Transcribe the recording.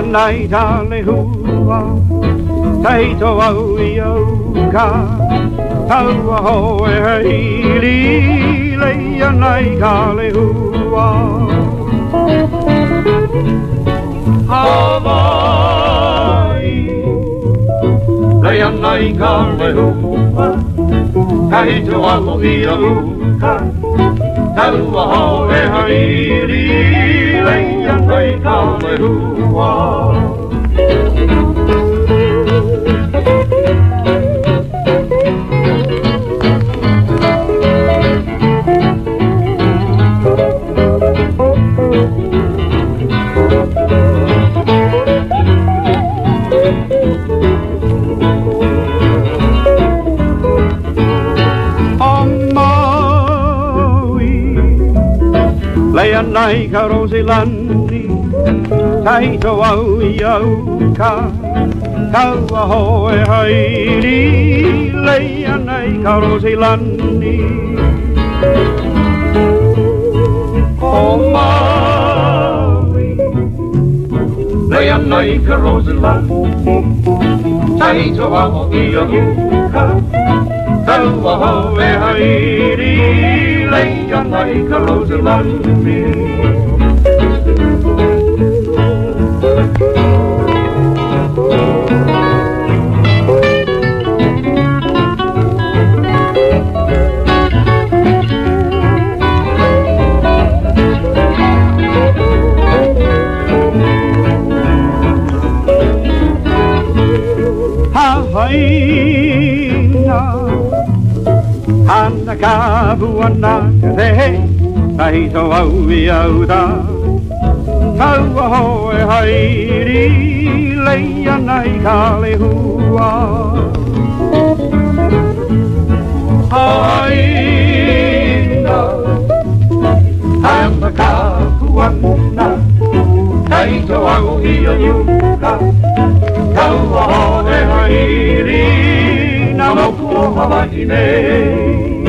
nei tā le hua, taito au I au ka, taua hoe heili, leia nei tā le hua. Hawaii, leia nei tā le hua, taito au I au ka, taua hoe heili, leia nei tā le hua. Leia nei ka Rosilandi, taito au I au ka, taua hoe hairi, leia nei ka Rosilandi. O Maui, leia nei ka Rosilandi, taito au I au ka, taua hoe hairi, leia nei ka Rosilandi. Hawaii, Ana ka buana te taito au I au da, taua hoe hairi, leia nei ka le hua. Haina, ana ka buana, taito au I au da, taua hoe hairi, na moku o Hawaii nei.